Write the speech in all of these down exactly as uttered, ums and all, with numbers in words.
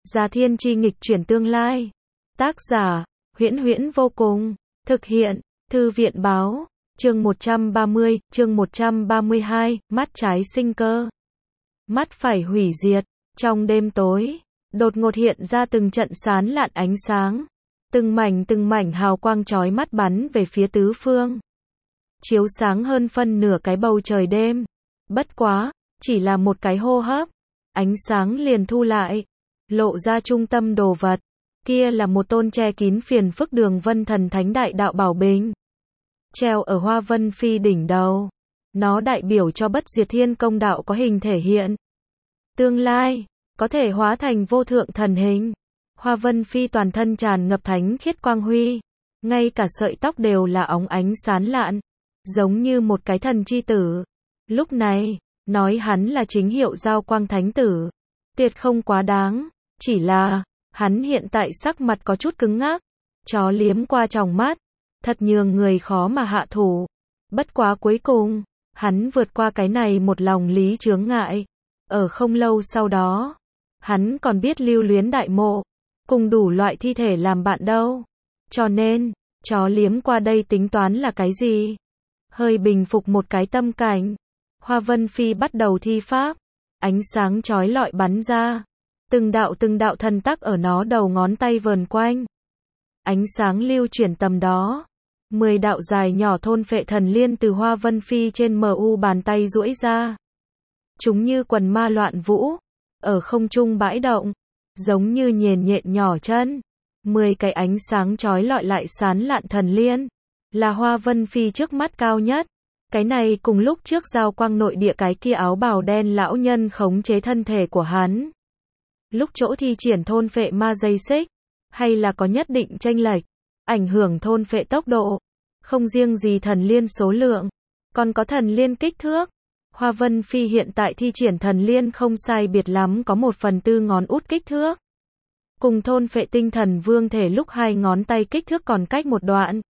Gia Thiên Chi nghịch chuyển tương lai. Tác giả, Huyễn Huyễn vô cùng. Thực hiện, Thư viện báo. Chương một trăm ba mươi, chương một trăm ba mươi hai, mắt trái sinh cơ. Mắt phải hủy diệt. Trong đêm tối, đột ngột hiện ra từng trận sán lạn ánh sáng. Từng mảnh từng mảnh hào quang chói mắt bắn về phía tứ phương. Chiếu sáng hơn phân nửa cái bầu trời đêm. Bất quá, chỉ là một cái hô hấp. Ánh sáng liền thu lại. Lộ ra trung tâm đồ vật. Kia là một tôn che kín phiền phức đường vân thần thánh đại đạo bảo bình. Treo ở Hoa Vân Phi đỉnh đầu. Nó đại biểu cho bất diệt thiên công đạo có hình thể hiện. Tương lai, có thể hóa thành vô thượng thần hình. Hoa Vân Phi toàn thân tràn ngập thánh khiết quang huy. Ngay cả sợi tóc đều là óng ánh sáng lạn. Giống như một cái thần chi tử. Lúc này, nói hắn là chính hiệu giao quang thánh tử. Tiệt không quá đáng. Chỉ là, hắn hiện tại sắc mặt có chút cứng ngắc. Chó liếm qua tròng mắt. Thật nhường người khó mà hạ thủ. Bất quá cuối cùng, hắn vượt qua cái này một lòng lý chướng ngại. Ở không lâu sau đó, hắn còn biết lưu luyến đại mộ. Cùng đủ loại thi thể làm bạn đâu. Cho nên, chó liếm qua đây tính toán là cái gì? Hơi bình phục một cái tâm cảnh. Hoa Vân Phi bắt đầu thi pháp. Ánh sáng chói lọi bắn ra. Từng đạo từng đạo thần tắc ở nó đầu ngón tay vờn quanh. Ánh sáng lưu chuyển tầm đó. Mười đạo dài nhỏ thôn phệ thần liên từ Hoa Vân Phi trên mu bàn tay duỗi ra. Chúng như quần ma loạn vũ. Ở không trung bãi động. Giống như nhện nhện nhỏ chân. Mười cái ánh sáng chói lọi lại sán lạn thần liên. Là Hoa Vân Phi trước mắt cao nhất. Cái này cùng lúc trước giao quang nội địa cái kia áo bào đen lão nhân khống chế thân thể của hắn. Lúc chỗ thi triển thôn phệ ma dây xích. Hay là có nhất định chênh lệch. Ảnh hưởng thôn phệ tốc độ. Không riêng gì thần liên số lượng. Còn có thần liên kích thước. Hoa Vân Phi hiện tại thi triển thần liên không sai biệt lắm có một phần tư ngón út kích thước. Cùng thôn phệ tinh thần vương thể lúc hai ngón tay kích thước còn cách một đoạn.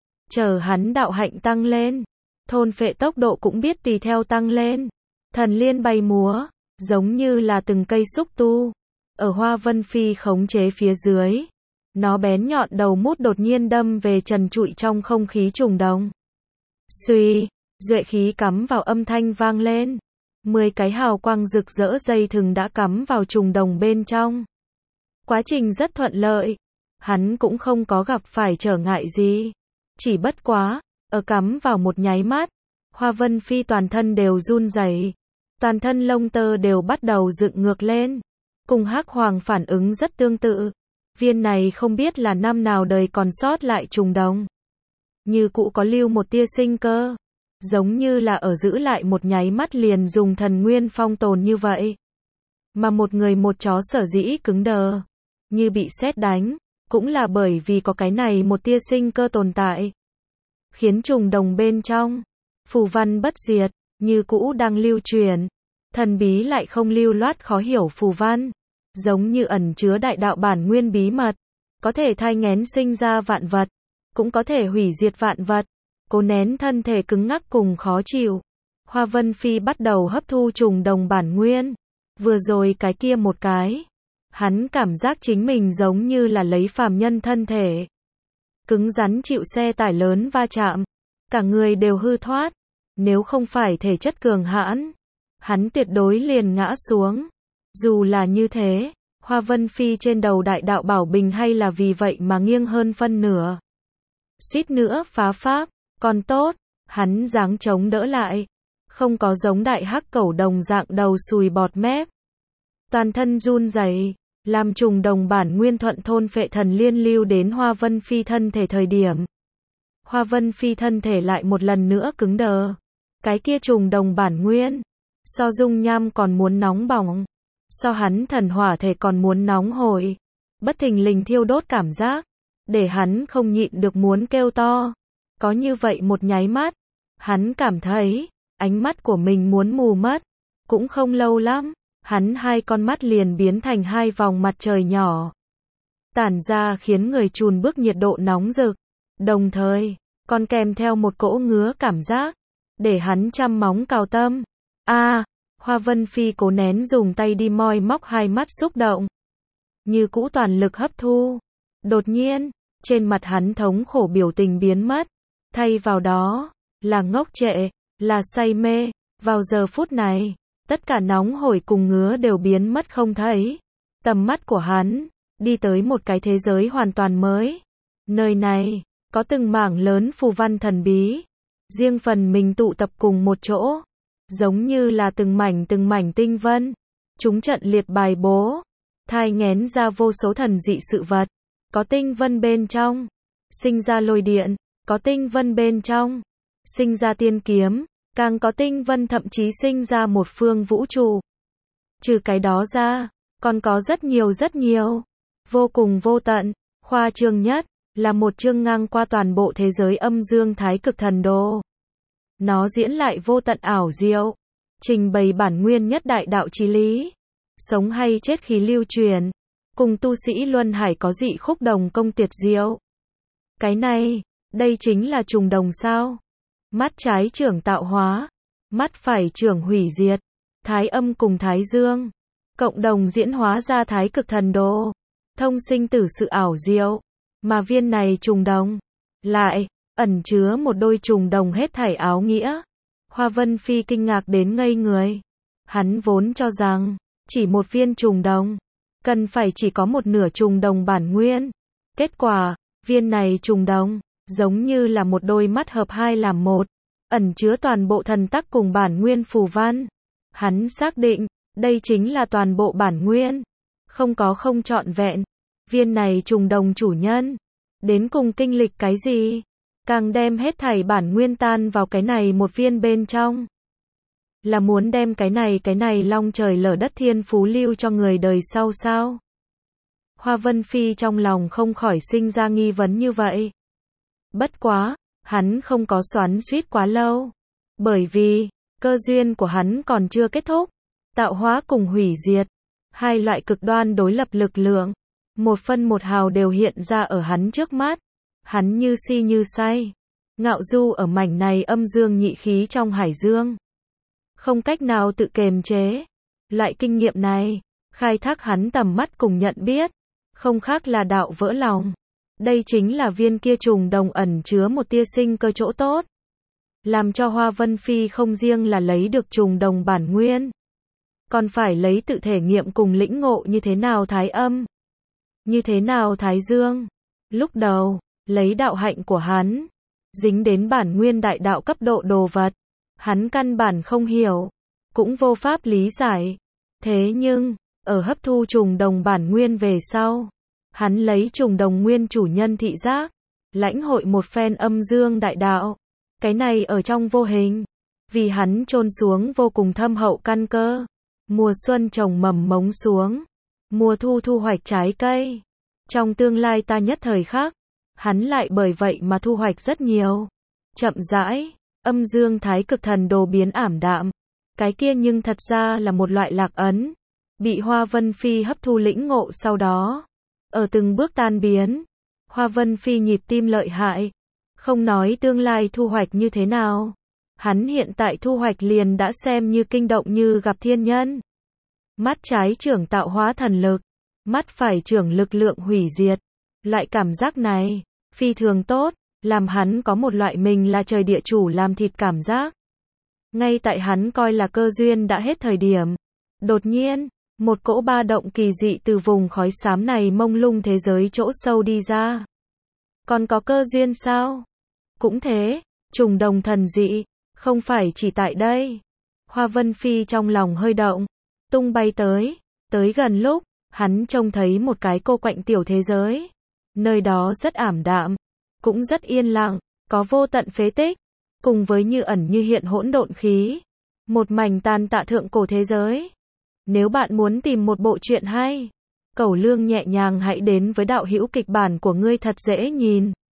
Chờ hắn đạo hạnh tăng lên. Thôn phệ tốc độ cũng biết tùy theo tăng lên. Thần liên bay múa. Giống như là từng cây xúc tu. Ở Hoa Vân Phi khống chế phía dưới. Nó bén nhọn đầu mút đột nhiên đâm về trần trụi trong không khí trùng đồng. Xuy, duệ khí cắm vào âm thanh vang lên. Mười cái hào quang rực rỡ dây thừng đã cắm vào trùng đồng bên trong. Quá trình rất thuận lợi. Hắn cũng không có gặp phải trở ngại gì. Chỉ bất quá, ở cắm vào một nháy mắt. Hoa Vân Phi toàn thân đều run rẩy. Toàn thân lông tơ đều bắt đầu dựng ngược lên. Cùng Hắc Hoàng phản ứng rất tương tự. Viên này không biết là năm nào đời còn sót lại trùng đồng. Như cũ có lưu một tia sinh cơ. Giống như là ở giữ lại một nháy mắt liền dùng thần nguyên phong tồn như vậy. Mà một người một chó sở dĩ cứng đờ. Như bị sét đánh. Cũng là bởi vì có cái này một tia sinh cơ tồn tại. Khiến trùng đồng bên trong. Phù văn bất diệt. Như cũ đang lưu truyền. Thần bí lại không lưu loát khó hiểu phù văn. Giống như ẩn chứa đại đạo bản nguyên bí mật. Có thể thai nghén sinh ra vạn vật. Cũng có thể hủy diệt vạn vật. Cố nén thân thể cứng ngắc cùng khó chịu. Hoa Vân Phi bắt đầu hấp thu trùng đồng bản nguyên. Vừa rồi cái kia một cái. Hắn cảm giác chính mình giống như là lấy phàm nhân thân thể. Cứng rắn chịu xe tải lớn va chạm. Cả người đều hư thoát. Nếu không phải thể chất cường hãn. Hắn tuyệt đối liền ngã xuống. Dù là như thế, Hoa Vân Phi trên đầu đại đạo bảo bình hay là vì vậy mà nghiêng hơn phân nửa. Suýt nữa phá pháp, còn tốt, hắn giáng chống đỡ lại. Không có giống đại hắc cẩu đồng dạng đầu sùi bọt mép. Toàn thân run rẩy, làm trùng đồng bản nguyên thuận thôn phệ thần liên lưu đến Hoa Vân Phi thân thể thời điểm. Hoa Vân Phi thân thể lại một lần nữa cứng đờ. Cái kia trùng đồng bản nguyên, so dung nham còn muốn nóng bỏng. So hắn thần hỏa thể còn muốn nóng hổi. Bất thình lình thiêu đốt cảm giác. Để hắn không nhịn được muốn kêu to. Có như vậy một nháy mắt. Hắn cảm thấy. Ánh mắt của mình muốn mù mất. Cũng không lâu lắm. Hắn hai con mắt liền biến thành hai vòng mặt trời nhỏ. Tản ra khiến người chùn bước nhiệt độ nóng rực. Đồng thời. Còn kèm theo một cỗ ngứa cảm giác. Để hắn trăm móng cào tâm. A. À, Hoa Vân Phi cố nén dùng tay đi moi móc hai mắt xúc động. như cũ toàn lực hấp thu. Đột nhiên, trên mặt hắn thống khổ biểu tình biến mất, thay vào đó, là ngốc trệ, là say mê, vào giờ phút này, tất cả nóng hổi cùng ngứa đều biến mất không thấy. Tầm mắt của hắn, đi tới một cái thế giới hoàn toàn mới. Nơi này, có từng mảng lớn phù văn thần bí, riêng phần mình tụ tập cùng một chỗ, giống như là từng mảnh từng mảnh tinh vân. Chúng trận liệt bài bố, thai nghén ra vô số thần dị sự vật. Có tinh vân bên trong, sinh ra lôi điện, có tinh vân bên trong, sinh ra tiên kiếm, càng có tinh vân thậm chí sinh ra một phương vũ trụ. Trừ cái đó ra, còn có rất nhiều rất nhiều, vô cùng vô tận. Khoa trương nhất, là một chương ngang qua toàn bộ thế giới âm dương thái cực thần đồ. Nó diễn lại vô tận ảo diệu, trình bày bản nguyên nhất đại đạo chí lý, sống hay chết khí lưu truyền, cùng tu sĩ luân hải có dị khúc đồng công tuyệt diệu. Cái này, đây chính là trùng đồng sao? Mắt trái trưởng tạo hóa, mắt phải trưởng hủy diệt, thái âm cùng thái dương, cộng đồng diễn hóa ra thái cực thần đồ, thông sinh tử sự ảo diệu, mà viên này trùng đồng, lại, ẩn chứa một đôi trùng đồng hết thảy áo nghĩa. Hoa Vân Phi kinh ngạc đến ngây người. Hắn vốn cho rằng, chỉ một viên trùng đồng, cần phải chỉ có một nửa trùng đồng bản nguyên. Kết quả, viên này trùng đồng, giống như là một đôi mắt hợp hai làm một, ẩn chứa toàn bộ thần tắc cùng bản nguyên phù văn. Hắn xác định, đây chính là toàn bộ bản nguyên, không có không trọn vẹn. Viên này trùng đồng chủ nhân, đến cùng kinh lịch cái gì? Càng đem hết thảy bản nguyên tan vào cái này một viên bên trong. Là muốn đem cái này cái này long trời lở đất thiên phú lưu cho người đời sau sao? Hoa Vân Phi trong lòng không khỏi sinh ra nghi vấn như vậy. Bất quá, hắn không có xoắn xuýt quá lâu. Bởi vì, cơ duyên của hắn còn chưa kết thúc. Tạo hóa cùng hủy diệt, hai loại cực đoan đối lập lực lượng, một phân một hào đều hiện ra ở hắn trước mắt. Hắn như si như say, ngạo du ở mảnh này âm dương nhị khí trong hải dương. Không cách nào tự kiềm chế. Loại kinh nghiệm này, khai thác hắn tầm mắt cùng nhận biết, không khác là đạo vỡ lòng. Đây chính là viên kia trùng đồng ẩn chứa một tia sinh cơ chỗ tốt. Làm cho Hoa Vân Phi không riêng là lấy được trùng đồng bản nguyên, còn phải lấy tự thể nghiệm cùng lĩnh ngộ như thế nào thái âm, như thế nào thái dương. Lúc đầu, lấy đạo hạnh của hắn, dính đến bản nguyên đại đạo cấp độ đồ vật, hắn căn bản không hiểu, cũng vô pháp lý giải. Thế nhưng, ở hấp thu trùng đồng bản nguyên về sau, hắn lấy trùng đồng nguyên chủ nhân thị giác, lãnh hội một phen âm dương đại đạo. Cái này ở trong vô hình, vì hắn chôn xuống vô cùng thâm hậu căn cơ. Mùa xuân trồng mầm mống xuống, mùa thu thu hoạch trái cây. Trong tương lai ta nhất thời khác, hắn lại bởi vậy mà thu hoạch rất nhiều. Chậm rãi, âm dương thái cực thần đồ biến ảm đạm. Cái kia nhưng thật ra là một loại lạc ấn, bị Hoa Vân Phi hấp thu lĩnh ngộ sau đó, ở từng bước tan biến. Hoa Vân Phi nhịp tim lợi hại, không nói tương lai thu hoạch như thế nào, hắn hiện tại thu hoạch liền đã xem như kinh động như gặp thiên nhân. Mắt trái trưởng tạo hóa thần lực, mắt phải trưởng lực lượng hủy diệt. Loại cảm giác này, phi thường tốt, làm hắn có một loại mình là trời địa chủ làm thịt cảm giác. Ngay tại hắn coi là cơ duyên đã hết thời điểm, đột nhiên, một cỗ ba động kỳ dị từ vùng khói xám này mông lung thế giới chỗ sâu đi ra. Còn có cơ duyên sao? Cũng thế, trùng đồng thần dị, không phải chỉ tại đây. Hoa Vân Phi trong lòng hơi động, tung bay tới, tới gần lúc, hắn trông thấy một cái cô quạnh tiểu thế giới. Nơi đó rất ảm đạm, cũng rất yên lặng, có vô tận phế tích, cùng với như ẩn như hiện hỗn độn khí. Một mảnh tàn tạ thượng cổ thế giới. Nếu bạn muốn tìm một bộ truyện hay, cẩu lương nhẹ nhàng hãy đến với đạo hữu kịch bản của ngươi thật dễ nhìn.